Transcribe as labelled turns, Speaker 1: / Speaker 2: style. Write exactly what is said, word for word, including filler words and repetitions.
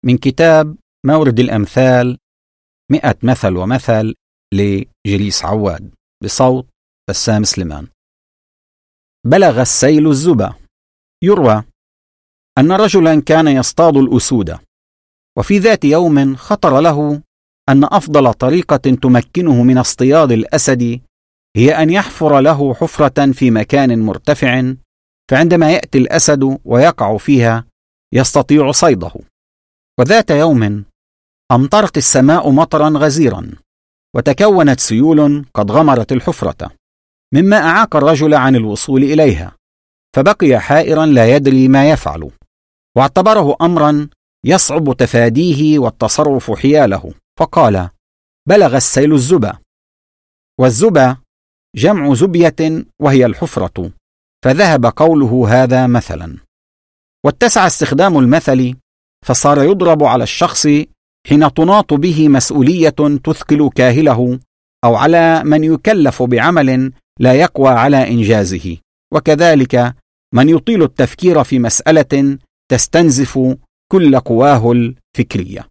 Speaker 1: من كتاب مورد الأمثال مئة مثل ومثل لجليس عواد بصوت بسام سليمان. بلغ السيل الزبا. يروى أن رجلا كان يصطاد الأسود، وفي ذات يوم خطر له أن أفضل طريقة تمكنه من اصطياد الأسد هي أن يحفر له حفرة في مكان مرتفع، فعندما يأتي الأسد ويقع فيها يستطيع صيده. وذات يوم أمطرت السماء مطرا غزيرا، وتكونت سيول قد غمرت الحفرة، مما أعاق الرجل عن الوصول إليها، فبقي حائرا لا يدري ما يفعل، واعتبره أمرا يصعب تفاديه والتصرف حياله، فقال: بلغ السيل الزبا. والزبا جمع زبية وهي الحفرة، فذهب قوله هذا مثلا. واتسع استخدام المثل، فصار يضرب على الشخص حين تناط به مسؤولية تثقل كاهله، أو على من يكلف بعمل لا يقوى على إنجازه، وكذلك من يطيل التفكير في مسألة تستنزف كل قواه الفكرية.